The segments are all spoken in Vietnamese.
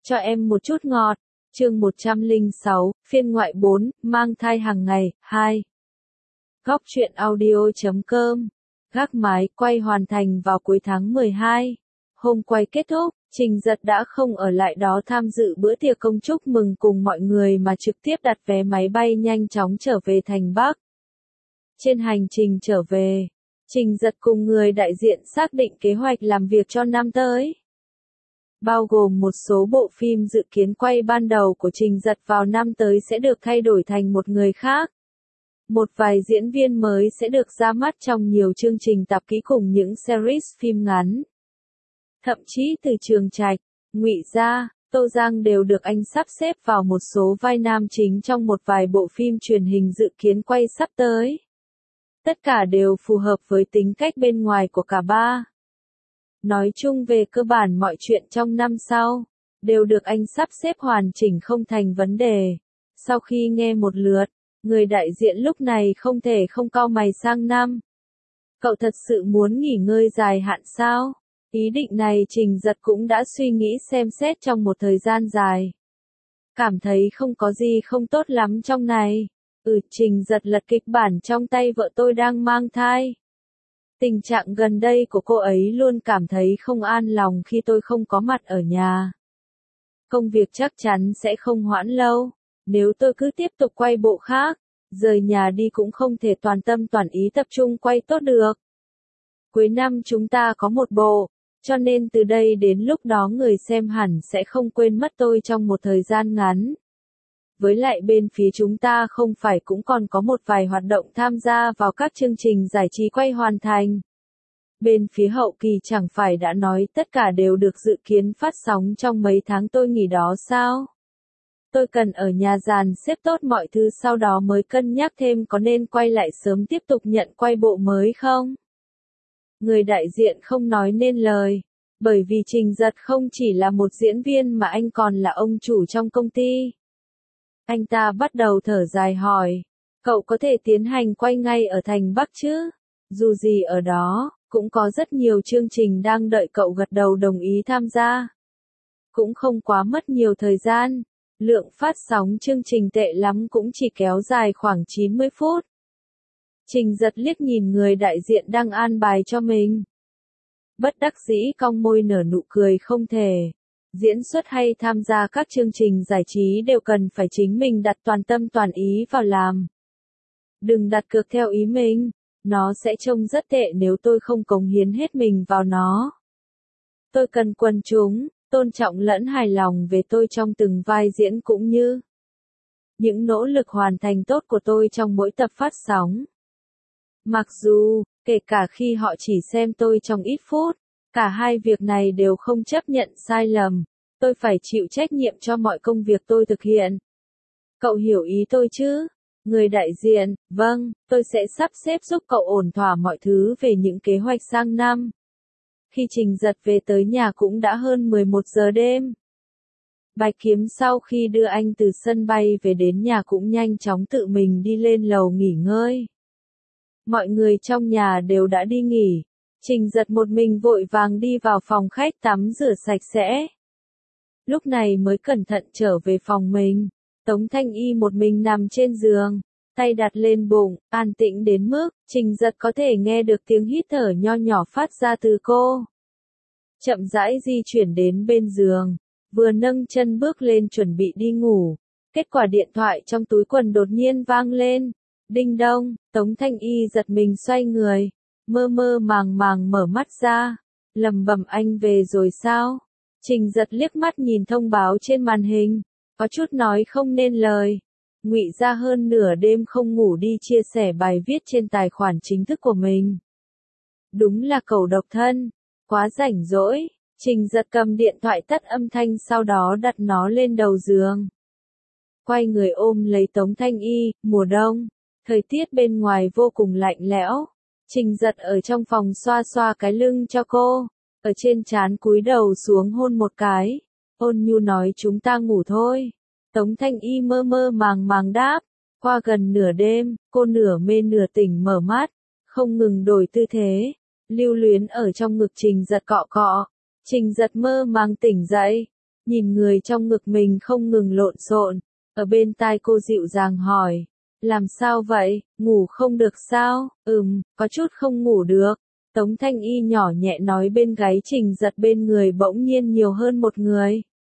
Cho em một chút ngọt. Chương 106, phiên ngoại 4, mang thai hàng ngày, 2. Góc truyện audio.com. Gác mái quay hoàn thành vào cuối tháng 12. Hôm quay kết thúc, Trình Giật đã không ở lại đó tham dự bữa tiệc công chúc mừng cùng mọi người mà trực tiếp đặt vé máy bay nhanh chóng trở về thành Bắc. Trên hành trình trở về, Trình Giật cùng người đại diện xác định kế hoạch làm việc cho năm tới. Bao gồm một số bộ phim dự kiến quay ban đầu của Trình Giật vào năm tới sẽ được thay đổi thành một người khác. Một vài diễn viên mới sẽ được ra mắt trong nhiều chương trình tạp kỹ cùng những series phim ngắn. Thậm chí từ Trường Trạch, Ngụy Gia, Tô Giang đều được anh sắp xếp vào một số vai nam chính trong một vài bộ phim truyền hình dự kiến quay sắp tới. Tất cả đều phù hợp với tính cách bên ngoài của cả ba. Nói chung về cơ bản mọi chuyện trong năm sau, đều được anh sắp xếp hoàn chỉnh không thành vấn đề. Sau khi nghe một lượt, người đại diện lúc này không thể không cau mày sang năm. Cậu thật sự muốn nghỉ ngơi dài hạn sao? Ý định này Trình Giật cũng đã suy nghĩ xem xét trong một thời gian dài. Cảm thấy không có gì không tốt lắm trong này. Trình Giật lật kịch bản trong tay vợ tôi đang mang thai. Tình trạng gần đây của cô ấy luôn cảm thấy không an lòng khi tôi không có mặt ở nhà. Công việc chắc chắn sẽ không hoãn lâu. Nếu tôi cứ tiếp tục quay bộ khác, rời nhà đi cũng không thể toàn tâm toàn ý tập trung quay tốt được. Cuối năm chúng ta có một bộ, cho nên từ đây đến lúc đó người xem hẳn sẽ không quên mất tôi trong một thời gian ngắn. Với lại bên phía chúng ta không phải cũng còn có một vài hoạt động tham gia vào các chương trình giải trí quay hoàn thành. Bên phía hậu kỳ chẳng phải đã nói tất cả đều được dự kiến phát sóng trong mấy tháng tôi nghỉ đó sao? Tôi cần ở nhà dàn xếp tốt mọi thứ sau đó mới cân nhắc thêm có nên quay lại sớm tiếp tục nhận quay bộ mới không? Người đại diện không nói nên lời, bởi vì Trình Giật không chỉ là một diễn viên mà anh còn là ông chủ trong công ty. Anh ta bắt đầu thở dài hỏi, cậu có thể tiến hành quay ngay ở thành Bắc chứ? Dù gì ở đó, cũng có rất nhiều chương trình đang đợi cậu gật đầu đồng ý tham gia. Cũng không quá mất nhiều thời gian, lượng phát sóng chương trình tệ lắm cũng chỉ kéo dài khoảng 90 phút. Trình Giật liếc nhìn người đại diện đang an bài cho mình. Bất đắc dĩ cong môi nở nụ cười không thể. Diễn xuất hay tham gia các chương trình giải trí đều cần phải chính mình đặt toàn tâm toàn ý vào làm. Đừng đặt cược theo ý mình, nó sẽ trông rất tệ nếu tôi không cống hiến hết mình vào nó. Tôi cần quần chúng, tôn trọng lẫn hài lòng về tôi trong từng vai diễn cũng như những nỗ lực hoàn thành tốt của tôi trong mỗi tập phát sóng. Mặc dù, kể cả khi họ chỉ xem tôi trong ít phút, cả hai việc này đều không chấp nhận sai lầm. Tôi phải chịu trách nhiệm cho mọi công việc tôi thực hiện. Cậu hiểu ý tôi chứ? Người đại diện, vâng, tôi sẽ sắp xếp giúp cậu ổn thỏa mọi thứ về những kế hoạch sang năm. Khi Trình Giật về tới nhà cũng đã hơn 11 giờ đêm. Bạch Kiếm sau khi đưa anh từ sân bay về đến nhà cũng nhanh chóng tự mình đi lên lầu nghỉ ngơi. Mọi người trong nhà đều đã đi nghỉ. Trình Giật một mình vội vàng đi vào phòng khách tắm rửa sạch sẽ. Lúc này mới cẩn thận trở về phòng mình. Tống Thanh Y một mình nằm trên giường, tay đặt lên bụng, an tĩnh đến mức Trình Giật có thể nghe được tiếng hít thở nho nhỏ phát ra từ cô. Chậm rãi di chuyển đến bên giường, vừa nâng chân bước lên chuẩn bị đi ngủ. Kết quả điện thoại trong túi quần đột nhiên vang lên. Đinh đong, Tống Thanh Y giật mình xoay người, mơ mơ màng màng mở mắt ra, lẩm bẩm anh về rồi sao? Trình Giật liếc mắt nhìn thông báo trên màn hình, có chút nói không nên lời. Ngụy Gia hơn nửa đêm không ngủ đi chia sẻ bài viết trên tài khoản chính thức của mình. Đúng là cẩu độc thân, quá rảnh rỗi. Trình Giật cầm điện thoại tắt âm thanh sau đó đặt nó lên đầu giường. Quay người ôm lấy Tống Thanh Y, mùa đông, thời tiết bên ngoài vô cùng lạnh lẽo. Trình Giật ở trong phòng xoa xoa cái lưng cho cô, ở trên trán cúi đầu xuống hôn một cái. Ôn nhu nói chúng ta ngủ thôi. Tống Thanh Y mơ mơ màng màng đáp. Qua gần nửa đêm, cô nửa mê nửa tỉnh mở mắt, không ngừng đổi tư thế, lưu luyến ở trong ngực Trình Giật cọ cọ. Trình Giật mơ màng tỉnh dậy, nhìn người trong ngực mình không ngừng lộn xộn, ở bên tai cô dịu dàng hỏi, làm sao vậy, ngủ không được sao, có chút không ngủ được. Tống Thanh Y nhỏ nhẹ nói bên gáy Trình Giật bên người bỗng nhiên nhiều hơn một người.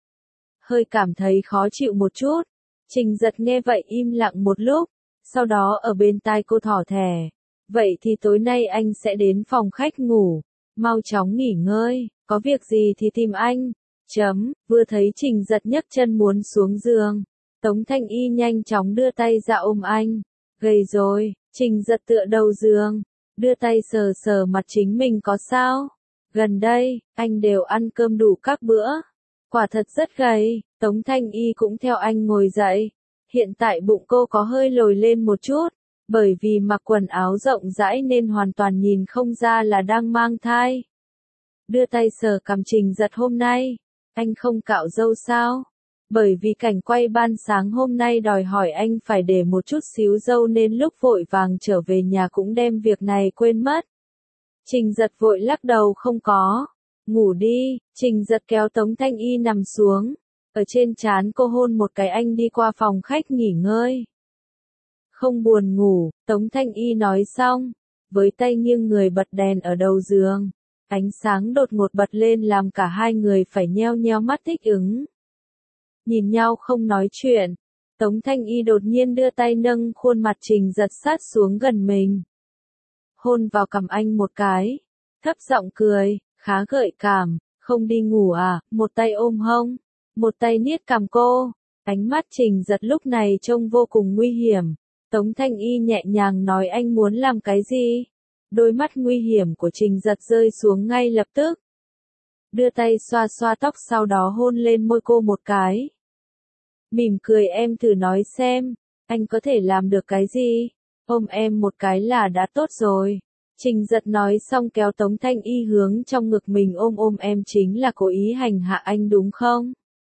Hơi cảm thấy khó chịu một chút, Trình Giật nghe vậy im lặng một lúc, sau đó ở bên tai cô thỏ thẻ. Vậy thì tối nay anh sẽ đến phòng khách ngủ, mau chóng nghỉ ngơi, có việc gì thì tìm anh. Vừa thấy Trình Giật nhấc chân muốn xuống giường, Tống Thanh Y nhanh chóng đưa tay ra ôm anh. Gầy rồi, Trình Giật tựa đầu giường, đưa tay sờ sờ mặt chính mình có sao? Gần đây, anh đều ăn cơm đủ các bữa. Quả thật rất gầy, Tống Thanh Y cũng theo anh ngồi dậy. Hiện tại bụng cô có hơi lồi lên một chút, bởi vì mặc quần áo rộng rãi nên hoàn toàn nhìn không ra là đang mang thai. Đưa tay sờ cằm Trình Giật hôm nay, anh không cạo râu sao? Bởi vì cảnh quay ban sáng hôm nay đòi hỏi anh phải để một chút xíu râu nên lúc vội vàng trở về nhà cũng đem việc này quên mất. Trình Giật vội lắc đầu không có. Ngủ đi, Trình Giật kéo Tống Thanh Y nằm xuống. Ở trên trán cô hôn một cái anh đi qua phòng khách nghỉ ngơi. Không buồn ngủ, Tống Thanh Y nói xong, với tay nghiêng người bật đèn ở đầu giường. Ánh sáng đột ngột bật lên làm cả hai người phải nheo nheo mắt thích ứng. Nhìn nhau không nói chuyện, Tống Thanh Y đột nhiên đưa tay nâng khuôn mặt Trình Giật sát xuống gần mình. Hôn vào cằm anh một cái, thấp giọng cười, khá gợi cảm, không đi ngủ à, một tay ôm hông, một tay niết cằm cô. Ánh mắt Trình Giật lúc này trông vô cùng nguy hiểm. Tống Thanh Y nhẹ nhàng nói anh muốn làm cái gì? Đôi mắt nguy hiểm của Trình Giật rơi xuống ngay lập tức. Đưa tay xoa xoa tóc sau đó hôn lên môi cô một cái. Mỉm cười em thử nói xem, anh có thể làm được cái gì? Ôm em một cái là đã tốt rồi. Trình Giật nói xong kéo Tống Thanh Y hướng trong ngực mình ôm em chính là cố ý hành hạ anh đúng không?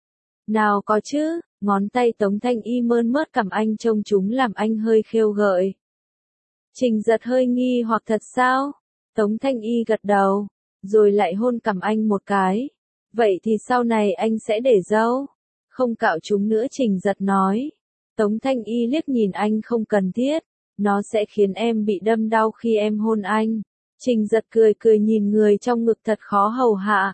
Nào có chứ, ngón tay Tống Thanh Y mơn mớt cằm anh trông chúng làm anh hơi khêu gợi. Trình Giật hơi nghi hoặc thật sao? Tống Thanh Y gật đầu, rồi lại hôn cằm anh một cái. Vậy thì sau này anh sẽ để râu? Không cạo chúng nữa Trình Giật nói. Tống Thanh Y liếc nhìn anh không cần thiết, nó sẽ khiến em bị đâm đau khi em hôn anh. Trình Giật cười cười nhìn người trong ngực thật khó hầu hạ.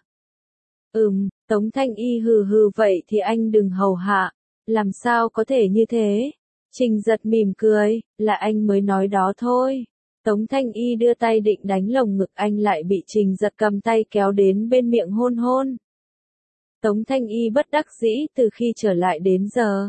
Tống Thanh Y hừ hừ vậy thì anh đừng hầu hạ, làm sao có thể như thế? Trình Giật mỉm cười, là anh mới nói đó thôi. Tống Thanh Y đưa tay định đánh lồng ngực anh lại bị Trình Giật cầm tay kéo đến bên miệng hôn hôn. Tống Thanh Y bất đắc dĩ từ khi trở lại đến giờ.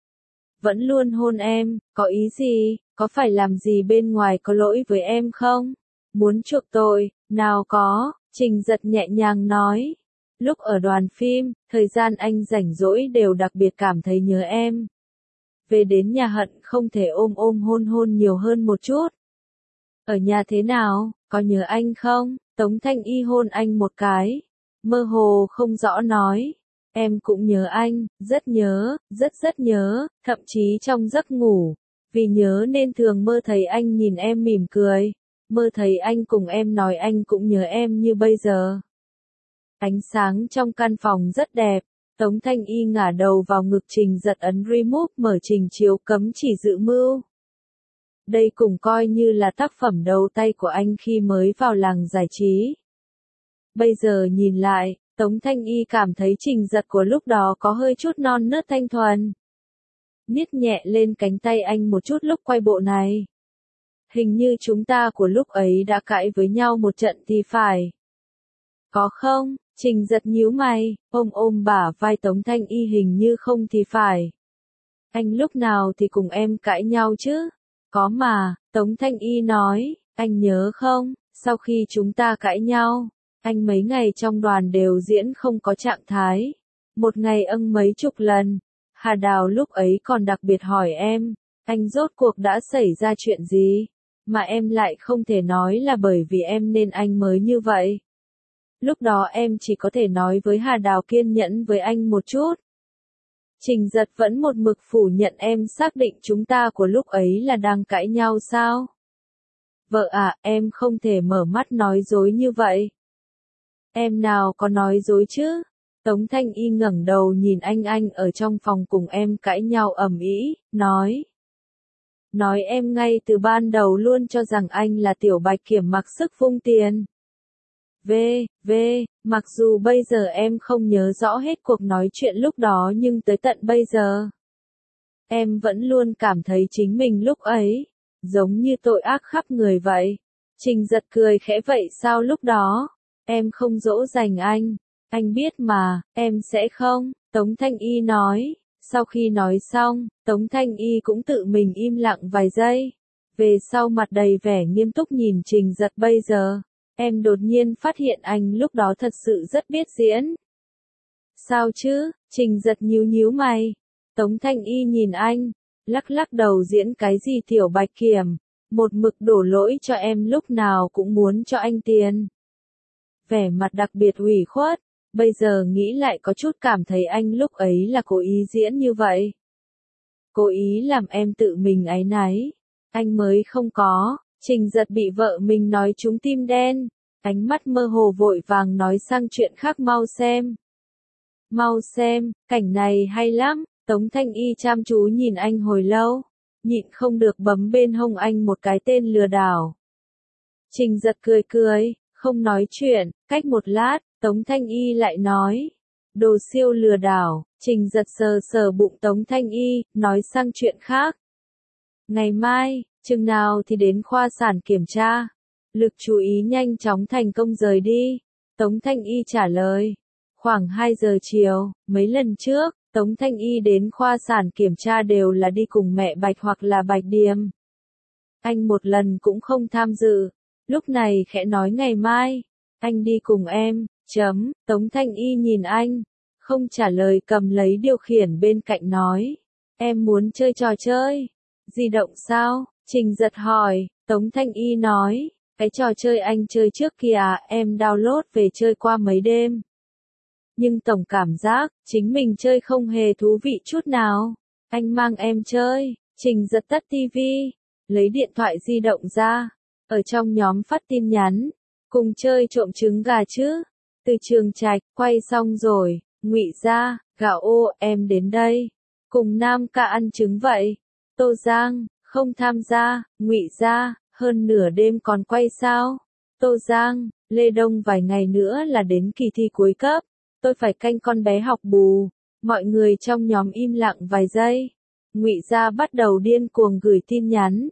Vẫn luôn hôn em, có ý gì, có phải làm gì bên ngoài có lỗi với em không? Muốn chuộc tội, nào có, Trình Giật nhẹ nhàng nói. Lúc ở đoàn phim, thời gian anh rảnh rỗi đều đặc biệt cảm thấy nhớ em. Về đến nhà hận không thể ôm hôn hôn nhiều hơn một chút. Ở nhà thế nào, có nhớ anh không? Tống Thanh Y hôn anh một cái. Mơ hồ không rõ nói. Em cũng nhớ anh, rất nhớ, rất nhớ, thậm chí trong giấc ngủ. Vì nhớ nên thường mơ thấy anh nhìn em mỉm cười. Mơ thấy anh cùng em nói anh cũng nhớ em như bây giờ. Ánh sáng trong căn phòng rất đẹp. Tống Thanh Y ngả đầu vào ngực Trình Giật ấn remote mở trình chiếu cấm chỉ dự mưu. Đây cũng coi như là tác phẩm đầu tay của anh khi mới vào làng giải trí. Bây giờ nhìn lại, Tống Thanh Y cảm thấy Trình Giật của lúc đó có hơi chút non nớt thanh thuần. Niết nhẹ lên cánh tay anh một chút lúc quay bộ này. Hình như chúng ta của lúc ấy đã cãi với nhau một trận thì phải. Có không? Trình Giật nhíu mày, ôm bả vai Tống Thanh Y hình như không thì phải. Anh lúc nào thì cùng em cãi nhau chứ? Có mà, Tống Thanh Y nói, anh nhớ không, sau khi chúng ta cãi nhau, anh mấy ngày trong đoàn đều diễn không có trạng thái. Một ngày mấy chục lần. Hà Đào lúc ấy còn đặc biệt hỏi em, anh rốt cuộc đã xảy ra chuyện gì? Mà em lại không thể nói là bởi vì em nên anh mới như vậy. Lúc đó em chỉ có thể nói với Hà Đào kiên nhẫn với anh một chút. Trình Giật vẫn một mực phủ nhận em xác định chúng ta của lúc ấy là đang cãi nhau sao? Vợ à, em không thể mở mắt nói dối như vậy. Em nào có nói dối chứ? Tống Thanh Y ngẩng đầu nhìn anh ở trong phòng cùng em cãi nhau ầm ĩ, nói em ngay từ ban đầu luôn cho rằng anh là tiểu bạch kiểm mặc sức vung tiền. Mặc dù bây giờ em không nhớ rõ hết cuộc nói chuyện lúc đó nhưng tới tận bây giờ, em vẫn luôn cảm thấy chính mình lúc ấy, giống như tội ác khắp người vậy. Trình Giật cười khẽ, vậy sao lúc đó, em không dỗ dành anh biết mà, em sẽ không, Tống Thanh Y nói. Sau khi nói xong, Tống Thanh Y cũng tự mình im lặng vài giây. Về sau mặt đầy vẻ nghiêm túc nhìn Trình Giật, bây giờ, em đột nhiên phát hiện anh lúc đó thật sự rất biết diễn. Sao chứ? Trình Giật nhíu mày. Tống Thanh Y nhìn anh, lắc đầu, diễn cái gì tiểu bạch kiểm, một mực đổ lỗi cho em, lúc nào cũng muốn cho anh tiền. Vẻ mặt đặc biệt ủy khuất, bây giờ nghĩ lại có chút cảm thấy anh lúc ấy là cố ý diễn như vậy. Cố ý làm em tự mình áy náy, anh mới không có. Trình Giật bị vợ mình nói trúng tim đen, ánh mắt mơ hồ vội vàng nói sang chuyện khác, mau xem, cảnh này hay lắm. Tống Thanh Y chăm chú nhìn anh hồi lâu, nhịn không được bấm bên hông anh một cái, tên lừa đảo. Trình Giật cười, không nói chuyện. Cách một lát, Tống Thanh Y lại nói, đồ siêu lừa đảo. Trình Giật sờ bụng Tống Thanh Y, nói sang chuyện khác. Ngày mai, chừng nào thì đến khoa sản kiểm tra? Lực chú ý nhanh chóng thành công rời đi. Tống Thanh Y trả lời, khoảng 2 giờ chiều. Mấy lần trước, Tống Thanh Y đến khoa sản kiểm tra đều là đi cùng mẹ Bạch hoặc là Bạch Điềm. Anh một lần cũng không tham dự. Lúc này khẽ nói ngày mai, anh đi cùng em. Tống Thanh Y nhìn anh, không trả lời, cầm lấy điều khiển bên cạnh nói, em muốn chơi trò chơi di động sao? Trình Giật hỏi. Tống Thanh Y nói, cái trò chơi anh chơi trước kia em download về chơi qua mấy đêm. Nhưng tổng cảm giác, chính mình chơi không hề thú vị chút nào. Anh mang em chơi. Trình Giật tắt tivi, lấy điện thoại di động ra, ở trong nhóm phát tin nhắn, cùng chơi trộm trứng gà chứ. Từ Trường Trạch, quay xong rồi, Ngụy Gia, Gạo Ô, em đến đây, cùng Nam Ca ăn trứng vậy. Tô Giang, không tham gia. Ngụy Gia, hơn nửa đêm còn quay sao? Tô Giang, Lê Đông, vài ngày nữa là đến kỳ thi cuối cấp, tôi phải canh con bé học bù. Mọi người trong nhóm im lặng vài giây. Ngụy Gia bắt đầu điên cuồng gửi tin nhắn.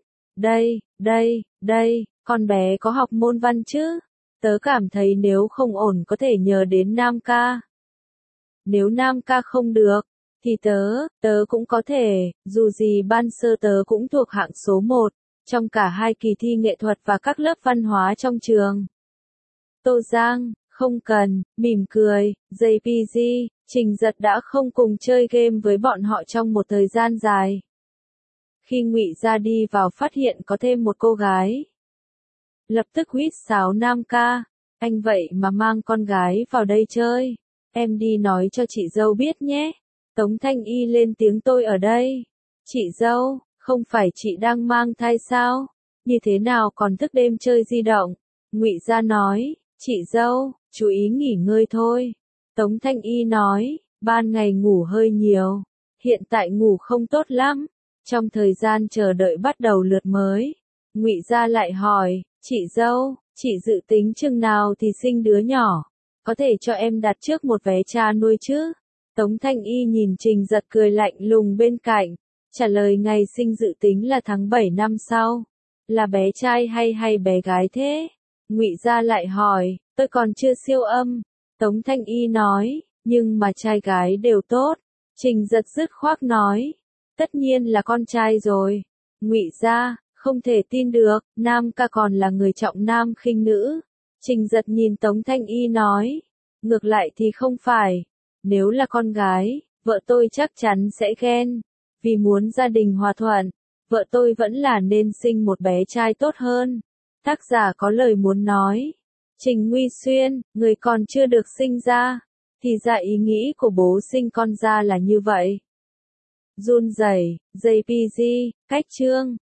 Đây, con bé có học môn văn chứ? Tớ cảm thấy nếu không ổn có thể nhờ đến Nam Ca. Nếu Nam Ca không được, thì tớ cũng có thể, dù gì ban sơ tớ cũng thuộc hạng số 1, trong cả hai kỳ thi nghệ thuật và các lớp văn hóa trong trường. Tô Giang, không cần, mỉm cười. JPG, Trình Giật đã không cùng chơi game với bọn họ trong một thời gian dài. Khi Ngụy Gia đi vào phát hiện có thêm một cô gái, lập tức huýt sáo Nam Ca, anh vậy mà mang con gái vào đây chơi, em đi nói cho chị dâu biết nhé. Tống Thanh Y lên tiếng, tôi ở đây. Chị dâu, không phải chị đang mang thai sao? Như thế nào còn thức đêm chơi di động? Ngụy Gia nói, chị dâu, chú ý nghỉ ngơi thôi. Tống Thanh Y nói, ban ngày ngủ hơi nhiều, hiện tại ngủ không tốt lắm. Trong thời gian chờ đợi bắt đầu lượt mới, Ngụy Gia lại hỏi, chị dâu, chị dự tính chừng nào thì sinh đứa nhỏ? Có thể cho em đặt trước một vé cha nuôi chứ? Tống Thanh Y nhìn Trình Giật cười lạnh lùng bên cạnh, trả lời, ngày sinh dự tính là tháng 7 năm sau. Là bé trai hay bé gái thế? Ngụy Gia lại hỏi, tôi còn chưa siêu âm. Tống Thanh Y nói, nhưng mà trai gái đều tốt. Trình Giật dứt khoát nói, tất nhiên là con trai rồi. Ngụy Gia, không thể tin được, Nam Ca còn là người trọng nam khinh nữ. Trình Giật nhìn Tống Thanh Y nói, ngược lại thì không phải. Nếu là con gái, vợ tôi chắc chắn sẽ ghen. Vì muốn gia đình hòa thuận, vợ tôi vẫn là nên sinh một bé trai tốt hơn. Tác giả có lời muốn nói. Trình Nguy Xuyên, người còn chưa được sinh ra, thì ra ý nghĩ của bố sinh con ra là như vậy. Run rẩy, JPG, cách chương.